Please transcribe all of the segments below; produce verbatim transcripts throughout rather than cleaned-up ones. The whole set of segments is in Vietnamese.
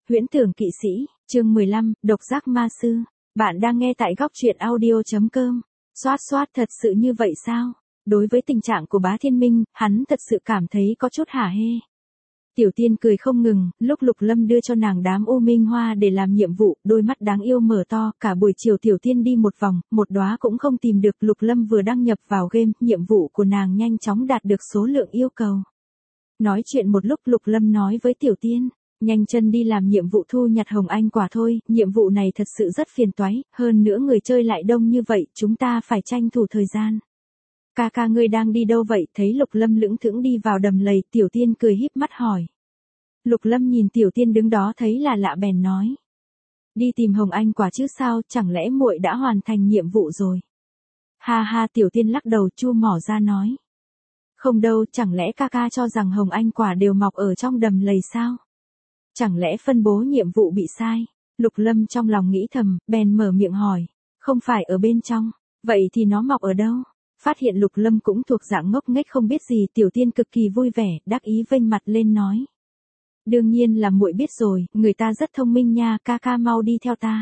Huyễn Tưởng Kỵ Sĩ, chương mười lăm, Độc Giác Ma Sư. Bạn đang nghe tại góc truyện audio chấm com. Xoát xoát, thật sự như vậy sao? Đối với tình trạng của Bá Thiên Minh, hắn thật sự cảm thấy có chút hả hê. Tiểu Tiên cười không ngừng, lúc Lục Lâm đưa cho nàng đám U Minh Hoa để làm nhiệm vụ, đôi mắt đáng yêu mở to, cả buổi chiều Tiểu Tiên đi một vòng, một đóa cũng không tìm được. Lục Lâm vừa đăng nhập vào game, nhiệm vụ của nàng nhanh chóng đạt được số lượng yêu cầu. Nói chuyện một lúc, Lục Lâm nói với Tiểu Tiên, nhanh chân đi làm nhiệm vụ thu nhặt hồng anh quả thôi, nhiệm vụ này thật sự rất phiền toái, hơn nữa người chơi lại đông như vậy, chúng ta phải tranh thủ thời gian. Ca ca ngươi đang đi đâu vậy? Thấy Lục Lâm lững thững đi vào đầm lầy, Tiểu Tiên cười híp mắt hỏi. Lục Lâm nhìn Tiểu Tiên đứng đó thấy là lạ bèn nói. Đi tìm hồng anh quả chứ sao, chẳng lẽ muội đã hoàn thành nhiệm vụ rồi? Ha ha, Tiểu Tiên lắc đầu chu mỏ ra nói. Không đâu, chẳng lẽ ca ca cho rằng hồng anh quả đều mọc ở trong đầm lầy sao? Chẳng lẽ phân bố nhiệm vụ bị sai? Lục Lâm trong lòng nghĩ thầm, bèn mở miệng hỏi. Không phải ở bên trong, vậy thì nó mọc ở đâu? Phát hiện Lục Lâm cũng thuộc dạng ngốc nghếch không biết gì, Tiểu Tiên cực kỳ vui vẻ, đắc ý vênh mặt lên nói. Đương nhiên là muội biết rồi, người ta rất thông minh nha, ca ca mau đi theo ta.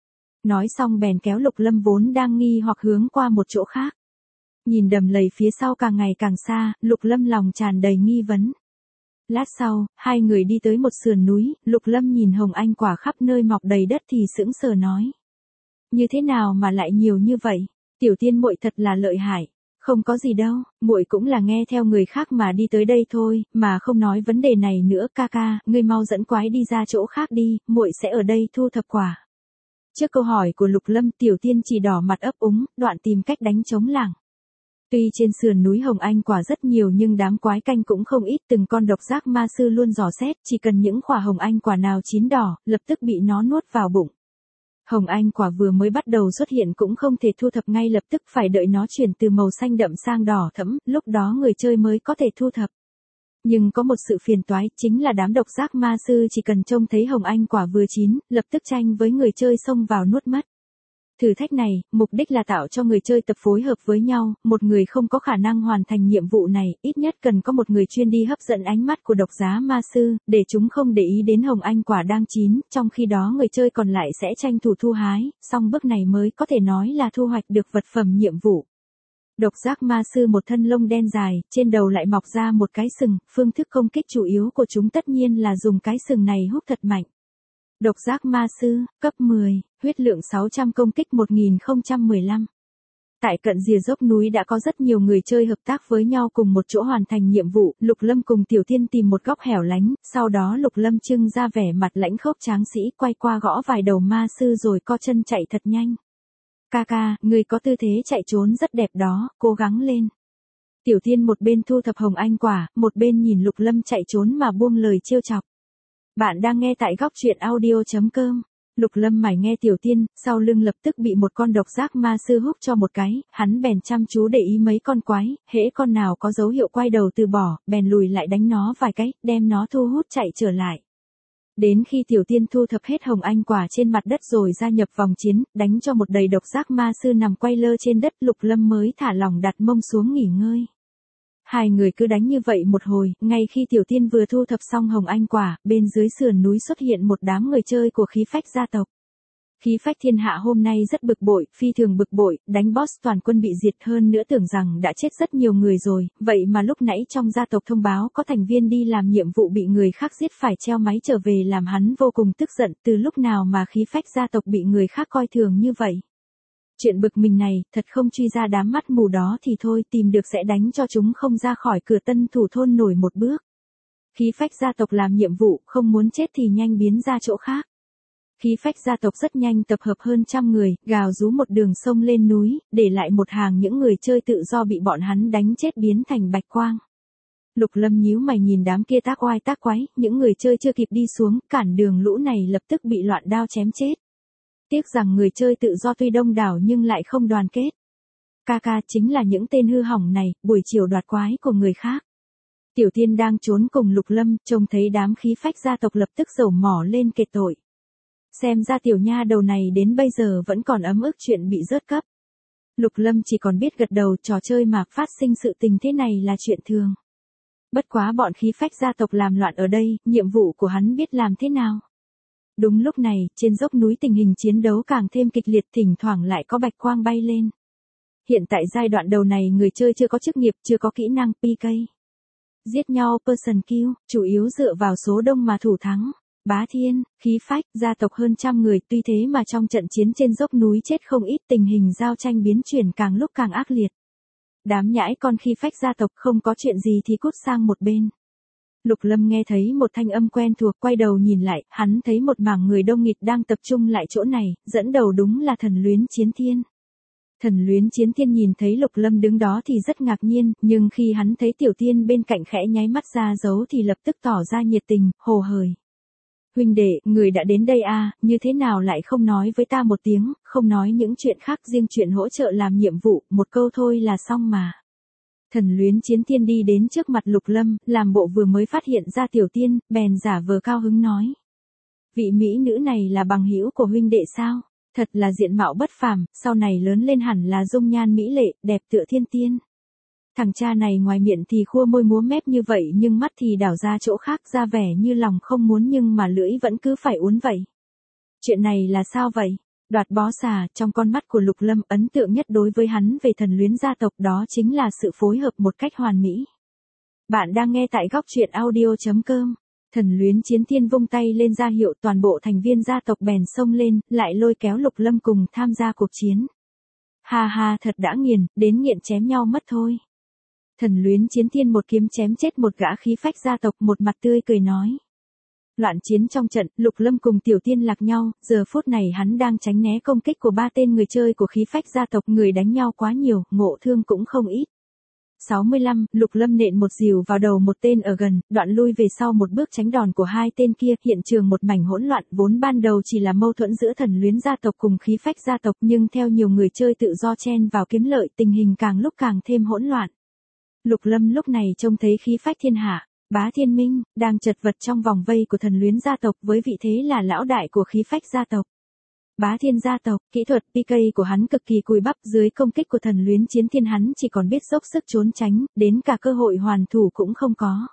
Nói xong bèn kéo Lục Lâm vốn đang nghi hoặc hướng qua một chỗ khác. Nhìn đầm lầy phía sau càng ngày càng xa, Lục Lâm lòng tràn đầy nghi vấn. Lát sau, hai người đi tới một sườn núi, Lục Lâm nhìn hồng anh quả khắp nơi mọc đầy đất thì sững sờ nói. Như thế nào mà lại nhiều như vậy? Tiểu Tiên muội thật là lợi hại. Không có gì đâu, muội cũng là nghe theo người khác mà đi tới đây thôi, mà không nói vấn đề này nữa. Ca ca, ngươi mau dẫn quái đi ra chỗ khác đi, muội sẽ ở đây thu thập quả. Trước câu hỏi của Lục Lâm, Tiểu Tiên chỉ đỏ mặt ấp úng, đoạn tìm cách đánh trống lảng. Tuy trên sườn núi hồng anh quả rất nhiều nhưng đám quái canh cũng không ít, từng con độc giác ma sư luôn dò xét, chỉ cần những quả hồng anh quả nào chín đỏ, lập tức bị nó nuốt vào bụng. Hồng anh quả vừa mới bắt đầu xuất hiện cũng không thể thu thập ngay lập tức, phải đợi nó chuyển từ màu xanh đậm sang đỏ thẫm, lúc đó người chơi mới có thể thu thập. Nhưng có một sự phiền toái, chính là đám độc giác ma sư chỉ cần trông thấy hồng anh quả vừa chín, lập tức tranh với người chơi xông vào nuốt mất. Thử thách này, mục đích là tạo cho người chơi tập phối hợp với nhau, một người không có khả năng hoàn thành nhiệm vụ này, ít nhất cần có một người chuyên đi hấp dẫn ánh mắt của độc giá ma sư, để chúng không để ý đến hồng anh quả đang chín, trong khi đó người chơi còn lại sẽ tranh thủ thu hái, xong bước này mới có thể nói là thu hoạch được vật phẩm nhiệm vụ. Độc giác ma sư một thân lông đen dài, trên đầu lại mọc ra một cái sừng, phương thức công kích chủ yếu của chúng tất nhiên là dùng cái sừng này húc thật mạnh. Độc giác ma sư, cấp mười, huyết lượng sáu trăm công kích một nghìn không trăm mười lăm. Tại cận rìa dốc núi đã có rất nhiều người chơi hợp tác với nhau cùng một chỗ hoàn thành nhiệm vụ, Lục Lâm cùng Tiểu Tiên tìm một góc hẻo lánh, sau đó Lục Lâm trưng ra vẻ mặt lãnh khốc tráng sĩ, quay qua gõ vài đầu ma sư rồi co chân chạy thật nhanh. Ca ca, người có tư thế chạy trốn rất đẹp đó, cố gắng lên. Tiểu Tiên một bên thu thập hồng anh quả, một bên nhìn Lục Lâm chạy trốn mà buông lời trêu chọc. Bạn đang nghe tại góc truyện audio chấm com. Lục Lâm mải nghe Tiểu Tiên, sau lưng lập tức bị một con độc giác ma sư húc cho một cái, hắn bèn chăm chú để ý mấy con quái, hễ con nào có dấu hiệu quay đầu từ bỏ, bèn lùi lại đánh nó vài cái, đem nó thu hút chạy trở lại. Đến khi Tiểu Tiên thu thập hết hồng anh quả trên mặt đất rồi gia nhập vòng chiến, đánh cho một đầy độc giác ma sư nằm quay lơ trên đất, Lục Lâm mới thả lỏng đặt mông xuống nghỉ ngơi. Hai người cứ đánh như vậy một hồi, ngay khi Tiểu Tiên vừa thu thập xong hồng anh quả, bên dưới sườn núi xuất hiện một đám người chơi của khí phách gia tộc. Khí phách thiên hạ hôm nay rất bực bội, phi thường bực bội, đánh boss toàn quân bị diệt, hơn nữa tưởng rằng đã chết rất nhiều người rồi, vậy mà lúc nãy trong gia tộc thông báo có thành viên đi làm nhiệm vụ bị người khác giết phải treo máy trở về, làm hắn vô cùng tức giận, từ lúc nào mà khí phách gia tộc bị người khác coi thường như vậy. Chuyện bực mình này, thật không truy ra đám mắt mù đó thì thôi, tìm được sẽ đánh cho chúng không ra khỏi cửa tân thủ thôn nổi một bước. Khí phách gia tộc làm nhiệm vụ, không muốn chết thì nhanh biến ra chỗ khác. Khí phách gia tộc rất nhanh tập hợp hơn trăm người, gào rú một đường sông lên núi, để lại một hàng những người chơi tự do bị bọn hắn đánh chết biến thành bạch quang. Lục Lâm nhíu mày nhìn đám kia tác oai tác quái, những người chơi chưa kịp đi xuống, cản đường lũ này lập tức bị loạn đao chém chết. Tiếc rằng người chơi tự do tuy đông đảo nhưng lại không đoàn kết. Ca ca, chính là những tên hư hỏng này, buổi chiều đoạt quái của người khác. Tiểu Tiên đang trốn cùng Lục Lâm, trông thấy đám khí phách gia tộc lập tức dầu mỏ lên kệt tội. Xem ra tiểu nha đầu này đến bây giờ vẫn còn ấm ức chuyện bị rớt cấp. Lục Lâm chỉ còn biết gật đầu, trò chơi mà phát sinh sự tình thế này là chuyện thường. Bất quá bọn khí phách gia tộc làm loạn ở đây, nhiệm vụ của hắn biết làm thế nào? Đúng lúc này, trên dốc núi tình hình chiến đấu càng thêm kịch liệt, thỉnh thoảng lại có bạch quang bay lên. Hiện tại giai đoạn đầu này người chơi chưa có chức nghiệp, chưa có kỹ năng pê ca. Giết nhau person kill, chủ yếu dựa vào số đông mà thủ thắng. Bá Thiên, Khí Phách, gia tộc hơn trăm người, tuy thế mà trong trận chiến trên dốc núi chết không ít, tình hình giao tranh biến chuyển càng lúc càng ác liệt. Đám nhãi con Khí Phách gia tộc không có chuyện gì thì cút sang một bên. Lục Lâm nghe thấy một thanh âm quen thuộc, quay đầu nhìn lại, hắn thấy một mảng người đông nghịt đang tập trung lại chỗ này, dẫn đầu đúng là Thần Luyến Chiến Thiên. Thần Luyến Chiến Thiên nhìn thấy Lục Lâm đứng đó thì rất ngạc nhiên, nhưng khi hắn thấy Tiểu Tiên bên cạnh khẽ nháy mắt ra dấu thì lập tức tỏ ra nhiệt tình, hồ hởi. Huynh đệ, người đã đến đây à, như thế nào lại không nói với ta một tiếng, không nói những chuyện khác, riêng chuyện hỗ trợ làm nhiệm vụ, một câu thôi là xong mà. Thần Luyến Chiến Thiên đi đến trước mặt Lục Lâm, làm bộ vừa mới phát hiện ra Tiểu Tiên, bèn giả vờ cao hứng nói. Vị mỹ nữ này là bằng hữu của huynh đệ sao? Thật là diện mạo bất phàm, sau này lớn lên hẳn là dung nhan mỹ lệ, đẹp tựa thiên tiên. Thằng cha này ngoài miệng thì khua môi múa mép như vậy nhưng mắt thì đảo ra chỗ khác, ra vẻ như lòng không muốn nhưng mà lưỡi vẫn cứ phải uốn vậy. Chuyện này là sao vậy? Đoạt bó xà, trong con mắt của Lục Lâm ấn tượng nhất đối với hắn về Thần Luyến gia tộc đó chính là sự phối hợp một cách hoàn mỹ. Bạn đang nghe tại góc truyện audio chấm com. Thần Luyến Chiến Thiên vung tay lên ra hiệu, toàn bộ thành viên gia tộc bèn xông lên, lại lôi kéo Lục Lâm cùng tham gia cuộc chiến. Ha ha, thật đã nghiền, đến nghiện chém nhau mất thôi. Thần Luyến Chiến Thiên một kiếm chém chết một gã Khí Phách gia tộc, một mặt tươi cười nói. Loạn chiến trong trận, Lục Lâm cùng Tiểu Tiên lạc nhau, giờ phút này hắn đang tránh né công kích của ba tên người chơi của Khí Phách gia tộc, người đánh nhau quá nhiều, ngộ thương cũng không ít. sáu mươi lăm, Lục Lâm nện một dìu vào đầu một tên ở gần, đoạn lui về sau một bước tránh đòn của hai tên kia, hiện trường một mảnh hỗn loạn, vốn ban đầu chỉ là mâu thuẫn giữa Thần Luyến gia tộc cùng Khí Phách gia tộc, nhưng theo nhiều người chơi tự do chen vào kiếm lợi, tình hình càng lúc càng thêm hỗn loạn. Lục Lâm lúc này trông thấy Khí Phách thiên hạ, Bá Thiên Minh, đang chật vật trong vòng vây của Thần Luyến gia tộc với vị thế là lão đại của Khí Phách gia tộc. Bá Thiên gia tộc, kỹ thuật pê ca của hắn cực kỳ cùi bắp, dưới công kích của Thần Luyến Chiến Thiên hắn chỉ còn biết dốc sức trốn tránh, đến cả cơ hội hoàn thủ cũng không có.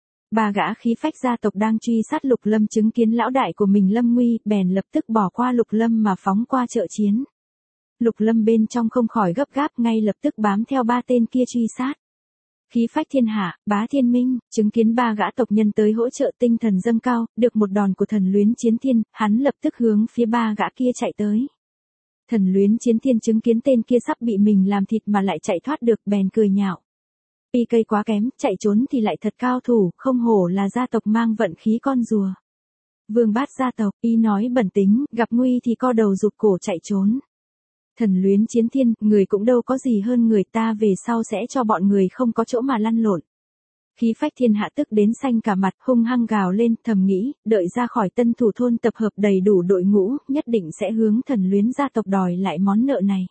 Ba gã Khí Phách gia tộc đang truy sát Lục Lâm chứng kiến lão đại của mình lâm nguy, bèn lập tức bỏ qua Lục Lâm mà phóng qua trợ chiến. Lục Lâm bên trong không khỏi gấp gáp, ngay lập tức bám theo ba tên kia truy sát. Khí Phách thiên hạ, Bá Thiên Minh, chứng kiến ba gã tộc nhân tới hỗ trợ, tinh thần dâng cao, được một đòn của Thần Luyến Chiến Thiên, hắn lập tức hướng phía ba gã kia chạy tới. Thần Luyến Chiến Thiên chứng kiến tên kia sắp bị mình làm thịt mà lại chạy thoát được, bèn cười nhạo. pê ca quá kém, chạy trốn thì lại thật cao thủ, không hổ là gia tộc mang vận khí con rùa. Vương Bát gia tộc, y nói bẩn tính, gặp nguy thì co đầu rụt cổ chạy trốn. Thần Luyến Chiến Thiên, người cũng đâu có gì hơn người ta, về sau sẽ cho bọn người không có chỗ mà lăn lộn. Khí Phách thiên hạ tức đến xanh cả mặt, hung hăng gào lên, thầm nghĩ, đợi ra khỏi Tân Thủ thôn tập hợp đầy đủ đội ngũ, nhất định sẽ hướng Thần Luyến gia tộc đòi lại món nợ này.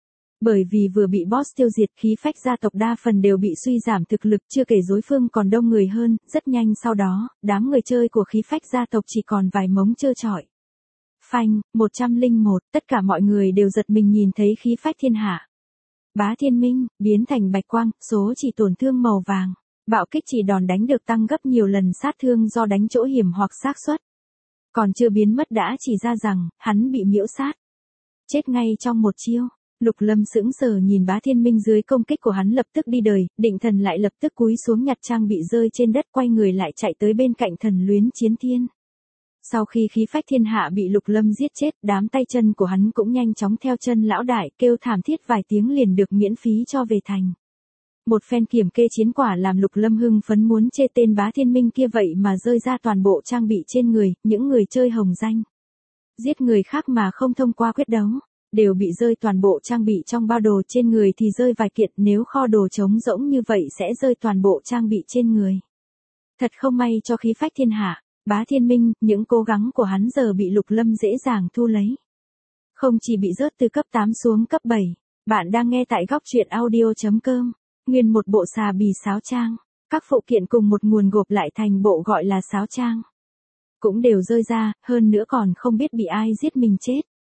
Bởi vì vừa bị boss tiêu diệt, Khí Phách gia tộc đa phần đều bị suy giảm thực lực, chưa kể đối phương còn đông người hơn, rất nhanh sau đó, đám người chơi của Khí Phách gia tộc chỉ còn vài mống trơ trọi. Phanh, một trăm lẻ một, tất cả mọi người đều giật mình nhìn thấy Khí Phách thiên hạ. Bá Thiên Minh, biến thành bạch quang, số chỉ tổn thương màu vàng. Bạo kích chỉ đòn đánh được tăng gấp nhiều lần sát thương do đánh chỗ hiểm hoặc xác suất. Còn chưa biến mất đã chỉ ra rằng, hắn bị miễu sát. Chết ngay trong một chiêu. Lục Lâm sững sờ nhìn Bá Thiên Minh dưới công kích của hắn lập tức đi đời, định thần lại lập tức cúi xuống nhặt trang bị rơi trên đất, quay người lại chạy tới bên cạnh Thần Luyến Chiến Thiên. Sau khi Khí Phách thiên hạ bị Lục Lâm giết chết, đám tay chân của hắn cũng nhanh chóng theo chân lão đại, kêu thảm thiết vài tiếng liền được miễn phí cho về thành. Một phen kiểm kê chiến quả làm Lục Lâm hưng phấn muốn chê tên Bá Thiên Minh kia vậy mà rơi ra toàn bộ trang bị trên người, những người chơi hồng danh. Giết người khác mà không thông qua quyết đấu, đều bị rơi toàn bộ trang bị trong bao đồ, trên người thì rơi vài kiện, nếu kho đồ trống rỗng như vậy sẽ rơi toàn bộ trang bị trên người. Thật không may cho Khí Phách thiên hạ. Bá Thiên Minh, những cố gắng của hắn giờ bị Lục Lâm dễ dàng thu lấy. Không chỉ bị rớt từ cấp tám xuống cấp bảy, bạn đang nghe tại góc truyện audio chấm com, nguyên một bộ xà bì sáo trang, các phụ kiện cùng một nguồn gộp lại thành bộ gọi là sáo trang. Cũng đều rơi ra, hơn nữa còn không biết bị ai giết mình chết.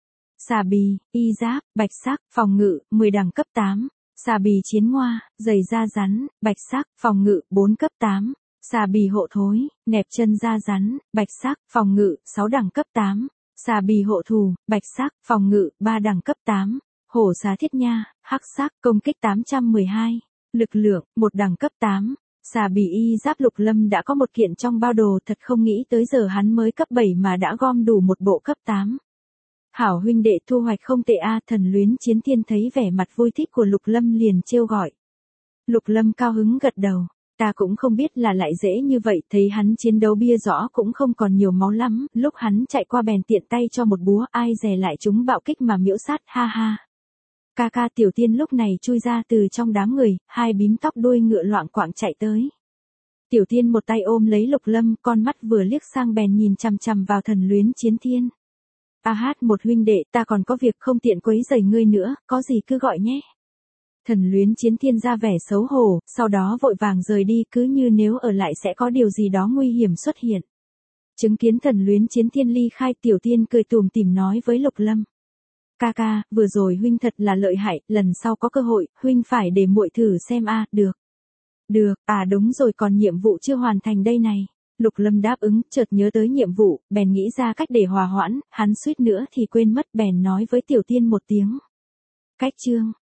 Xà bì, y giáp, bạch sắc, phòng ngự, mười đẳng cấp tám, xà bì chiến ngoa, giày da rắn, bạch sắc, phòng ngự, bốn cấp tám. Xà bì hộ thối, nẹp chân da rắn, bạch sắc, phòng ngự, sáu đẳng cấp tám. Xà bì hộ thù, bạch sắc, phòng ngự, ba đẳng cấp tám. Hổ xà thiết nha, hắc sắc, công kích tám trăm mười hai. Lực lượng, một đẳng cấp tám. Xà bì y giáp Lục Lâm đã có một kiện trong bao đồ, thật không nghĩ tới giờ hắn mới cấp bảy mà đã gom đủ một bộ cấp tám. Hảo huynh đệ thu hoạch không tệ a. Thần luyến chiến thiên thấy vẻ mặt vui thích của Lục Lâm liền trêu gọi. Lục Lâm cao hứng gật đầu. Ta cũng không biết là lại dễ như vậy, thấy hắn chiến đấu bia rõ cũng không còn nhiều máu lắm, lúc hắn chạy qua bèn tiện tay cho một búa, ai dè lại chúng bạo kích mà miễu sát, ha ha. Ca ca Tiểu Tiên lúc này chui ra từ trong đám người, hai bím tóc đuôi ngựa loạng quạng chạy tới. Tiểu Tiên một tay ôm lấy Lục Lâm, con mắt vừa liếc sang bèn nhìn chằm chằm vào thần luyến chiến thiên. A hát một huynh đệ, ta còn có việc không tiện quấy rầy ngươi nữa, có gì cứ gọi nhé. Thần luyến chiến thiên ra vẻ xấu hổ, sau đó vội vàng rời đi, cứ như nếu ở lại sẽ có điều gì đó nguy hiểm xuất hiện. Chứng kiến thần luyến chiến thiên ly khai, Tiểu Tiên cười tủm tỉm nói với Lục Lâm. Ca ca, vừa rồi huynh thật là lợi hại, lần sau có cơ hội, huynh phải để muội thử xem a, à, được. Được, à đúng rồi, còn nhiệm vụ chưa hoàn thành đây này. Lục Lâm đáp ứng, chợt nhớ tới nhiệm vụ, bèn nghĩ ra cách để hòa hoãn, hắn suýt nữa thì quên mất, bèn nói với Tiểu Tiên một tiếng. Cách chương.